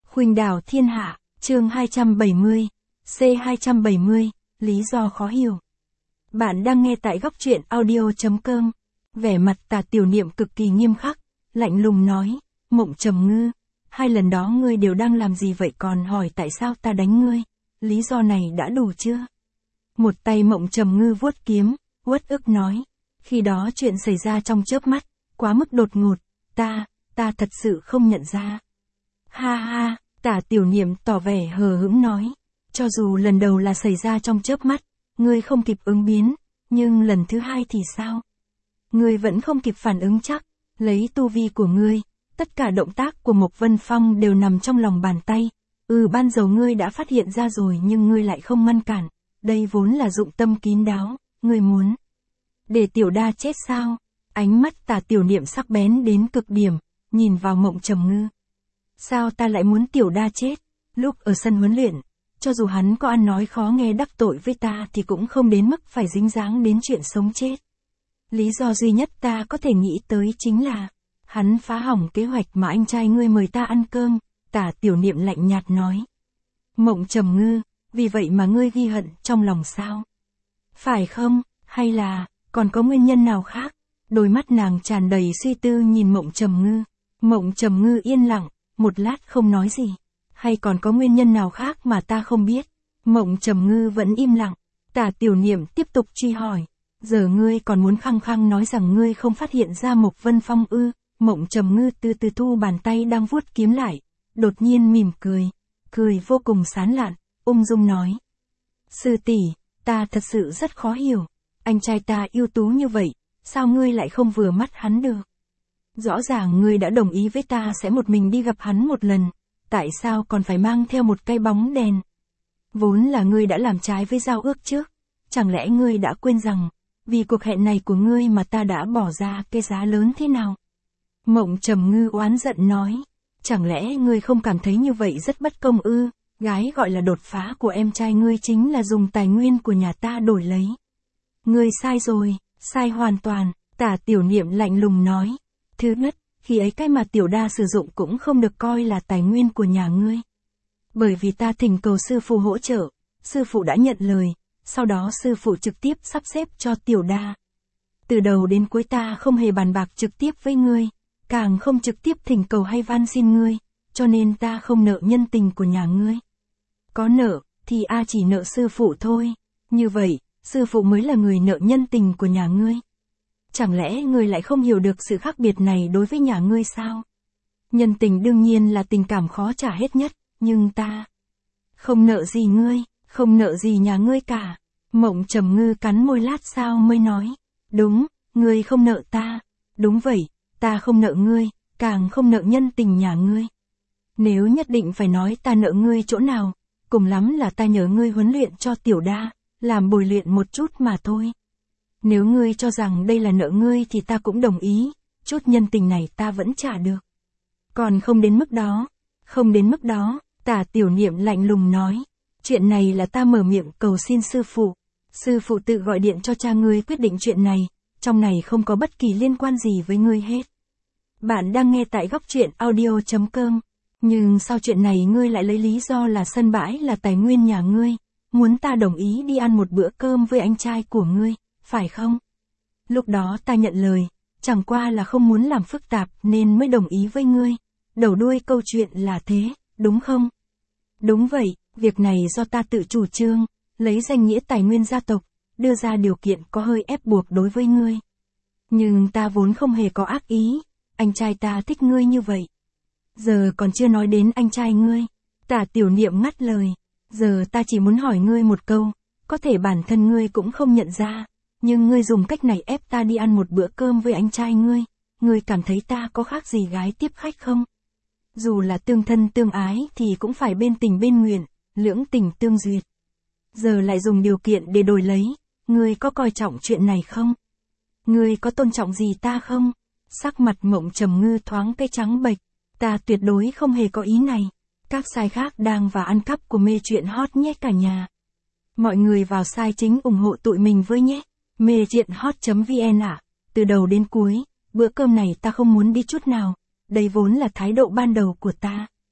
Khuynh đảo thiên hạ, chương 270, C270, lý do khó hiểu. Bạn đang nghe tại góc truyện audio.com. Vẻ mặt Tả Tiểu Niệm cực kỳ nghiêm khắc, lạnh lùng nói, Mộng Trầm Ngư, 2 lần đó ngươi đều đang làm gì vậy còn hỏi tại sao ta đánh ngươi, lý do này đã đủ chưa? Một tay Mộng Trầm Ngư vuốt kiếm, uất ức nói, khi đó chuyện xảy ra trong chớp mắt, quá mức đột ngột, ta thật sự không nhận ra. Ha ha, Tả Tiểu Niệm tỏ vẻ hờ hững nói, cho dù lần đầu là xảy ra trong chớp mắt, ngươi không kịp ứng biến, nhưng lần thứ 2 thì sao? Ngươi vẫn không kịp phản ứng chắc, lấy tu vi của ngươi, tất cả động tác của Mộc Vân Phong đều nằm trong lòng bàn tay. Ban đầu ngươi đã phát hiện ra rồi nhưng ngươi lại không ngăn cản, đây vốn là dụng tâm kín đáo, ngươi muốn để Tiểu Đa chết sao? Ánh mắt Tả Tiểu Niệm sắc bén đến cực điểm, nhìn vào Mộng Trầm Ngư. Sao ta lại muốn Tiểu Đa chết? Lúc ở sân huấn luyện, cho dù hắn có ăn nói khó nghe đắc tội với ta thì cũng không đến mức phải dính dáng đến chuyện sống chết. Lý do duy nhất ta có thể nghĩ tới chính là, hắn phá hỏng kế hoạch mà anh trai ngươi mời ta ăn cơm, Tả Tiểu Niệm lạnh nhạt nói. Mộng Trầm Ngư, vì vậy mà ngươi ghi hận trong lòng sao? Phải không, hay là, còn có nguyên nhân nào khác? Đôi mắt nàng tràn đầy suy tư nhìn Mộng Trầm Ngư. Mộng Trầm Ngư yên lặng, một lát không nói gì. Hay còn có nguyên nhân nào khác mà ta không biết? Mộng Trầm Ngư vẫn im lặng. Tả Tiểu Niệm tiếp tục truy hỏi. Giờ ngươi còn muốn khăng khăng nói rằng ngươi không phát hiện ra Mộc Vân Phong ư? Mộng Trầm Ngư từ từ thu bàn tay đang vuốt kiếm lại. Đột nhiên mỉm cười vô cùng sán lạn, ung dung nói. Sư tỷ, ta thật sự rất khó hiểu. Anh trai ta ưu tú như vậy, sao ngươi lại không vừa mắt hắn được? Rõ ràng ngươi đã đồng ý với ta sẽ một mình đi gặp hắn một lần, tại sao còn phải mang theo một cây bóng đèn? Vốn là ngươi đã làm trái với giao ước trước, chẳng lẽ ngươi đã quên rằng, vì cuộc hẹn này của ngươi mà ta đã bỏ ra cái giá lớn thế nào? Mộng Trầm Ngư oán giận nói, chẳng lẽ ngươi không cảm thấy như vậy rất bất công ư? Gái gọi là đột phá của em trai ngươi chính là dùng tài nguyên của nhà ta đổi lấy. Ngươi sai rồi, sai hoàn toàn, Tả Tiểu Niệm lạnh lùng nói. Thứ nhất, khi ấy cái mà Tiểu Đa sử dụng cũng không được coi là tài nguyên của nhà ngươi. Bởi vì ta thỉnh cầu sư phụ hỗ trợ, sư phụ đã nhận lời, sau đó sư phụ trực tiếp sắp xếp cho Tiểu Đa. Từ đầu đến cuối ta không hề bàn bạc trực tiếp với ngươi, càng không trực tiếp thỉnh cầu hay van xin ngươi, cho nên ta không nợ nhân tình của nhà ngươi. Có nợ, thì chỉ nợ sư phụ thôi, như vậy, sư phụ mới là người nợ nhân tình của nhà ngươi. Chẳng lẽ ngươi lại không hiểu được sự khác biệt này đối với nhà ngươi sao? Nhân tình đương nhiên là tình cảm khó trả hết nhất, nhưng ta không nợ gì ngươi, không nợ gì nhà ngươi cả. Mộng Trầm Ngư cắn môi lát sau mới nói, đúng, ngươi không nợ ta, đúng vậy, ta không nợ ngươi, càng không nợ nhân tình nhà ngươi. Nếu nhất định phải nói ta nợ ngươi chỗ nào, cùng lắm là ta nhờ ngươi huấn luyện cho Tiểu Đa, làm bồi luyện một chút mà thôi. Nếu ngươi cho rằng đây là nợ ngươi thì ta cũng đồng ý, chút nhân tình này ta vẫn trả được. Còn không đến mức đó, không đến mức đó, Tả Tiểu Niệm lạnh lùng nói, chuyện này là ta mở miệng cầu xin sư phụ tự gọi điện cho cha ngươi quyết định chuyện này, trong này không có bất kỳ liên quan gì với ngươi hết. Bạn đang nghe tại góc truyện audio.com, nhưng sau chuyện này ngươi lại lấy lý do là sân bãi là tài nguyên nhà ngươi, muốn ta đồng ý đi ăn một bữa cơm với anh trai của ngươi, phải không? Lúc đó ta nhận lời, chẳng qua là không muốn làm phức tạp nên mới đồng ý với ngươi. Đầu đuôi câu chuyện là thế, đúng không? Đúng vậy, việc này do ta tự chủ trương, lấy danh nghĩa tài nguyên gia tộc, đưa ra điều kiện có hơi ép buộc đối với ngươi. Nhưng ta vốn không hề có ác ý, anh trai ta thích ngươi như vậy. Giờ còn chưa nói đến anh trai ngươi. Tả Tiểu Niệm ngắt lời, giờ ta chỉ muốn hỏi ngươi một câu, có thể bản thân ngươi cũng không nhận ra, nhưng ngươi dùng cách này ép ta đi ăn một bữa cơm với anh trai ngươi cảm thấy ta có khác gì gái tiếp khách không? Dù là tương thân tương ái thì cũng phải bên tình bên nguyện, lưỡng tình tương duyệt. Giờ lại dùng điều kiện để đổi lấy, ngươi có coi trọng chuyện này không? Ngươi có tôn trọng gì ta không? Sắc mặt Mộng Trầm Ngư thoáng cái trắng bệch, ta tuyệt đối không hề có ý này. Các site khác đang và ăn cắp của mê truyện hot nhé cả nhà. Mọi người vào site chính ủng hộ tụi mình với nhé. Mê truyện hot.vn ạ. Từ đầu đến cuối, bữa cơm này ta không muốn đi chút nào. Đây vốn là thái độ ban đầu của ta.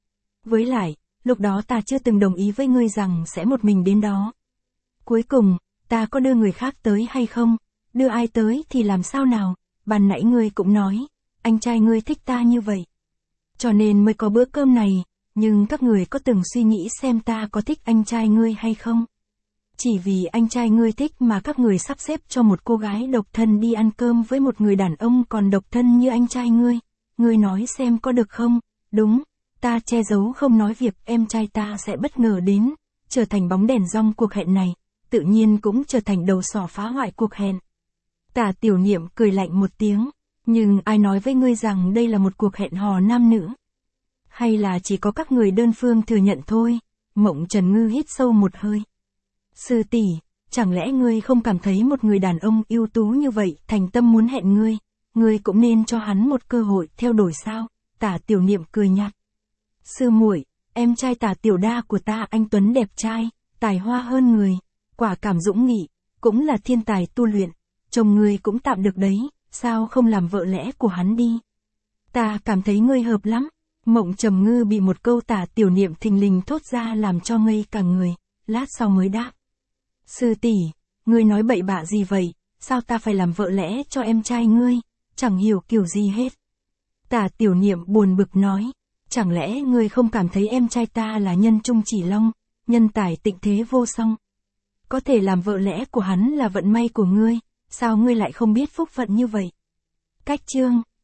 Với lại, lúc đó ta chưa từng đồng ý với ngươi rằng sẽ một mình đến đó. Cuối cùng, ta có đưa người khác tới hay không? Đưa ai tới thì làm sao nào? Ban nãy ngươi cũng nói, anh trai ngươi thích ta như vậy. Cho nên mới có bữa cơm này, nhưng các người có từng suy nghĩ xem ta có thích anh trai ngươi hay không? Chỉ vì anh trai ngươi thích mà các người sắp xếp cho một cô gái độc thân đi ăn cơm với một người đàn ông còn độc thân như anh trai ngươi. Ngươi nói xem có được không? Đúng, ta che giấu không nói việc em trai ta sẽ bất ngờ đến, trở thành bóng đèn rong cuộc hẹn này, tự nhiên cũng trở thành đầu sỏ phá hoại cuộc hẹn. Tả Tiểu Niệm cười lạnh một tiếng, nhưng ai nói với ngươi rằng đây là một cuộc hẹn hò nam nữ? Hay là chỉ có các người đơn phương thừa nhận thôi? Mộng Trần Ngư hít sâu một hơi. Sư tỷ, chẳng lẽ ngươi không cảm thấy một người đàn ông ưu tú như vậy thành tâm muốn hẹn ngươi cũng nên cho hắn một cơ hội theo đuổi sao? Tả Tiểu Niệm cười nhạt. Sư muội, em trai Tả Tiểu Đa của ta anh tuấn đẹp trai, tài hoa hơn người, quả cảm dũng nghị, cũng là thiên tài tu luyện, chồng ngươi cũng tạm được đấy, sao không làm vợ lẽ của hắn đi? Ta cảm thấy ngươi hợp lắm. Mộng Trầm Ngư bị một câu Tả Tiểu Niệm thình lình thốt ra làm cho ngây cả người, lát sau mới đáp. Sư tỷ, ngươi nói bậy bạ gì vậy, sao ta phải làm vợ lẽ cho em trai ngươi, chẳng hiểu kiểu gì hết. Tả Tiểu Niệm buồn bực nói, chẳng lẽ ngươi không cảm thấy em trai ta là nhân trung chỉ long, nhân tài tịnh thế vô song? Có thể làm vợ lẽ của hắn là vận may của ngươi, sao ngươi lại không biết phúc phận như vậy? Cách chương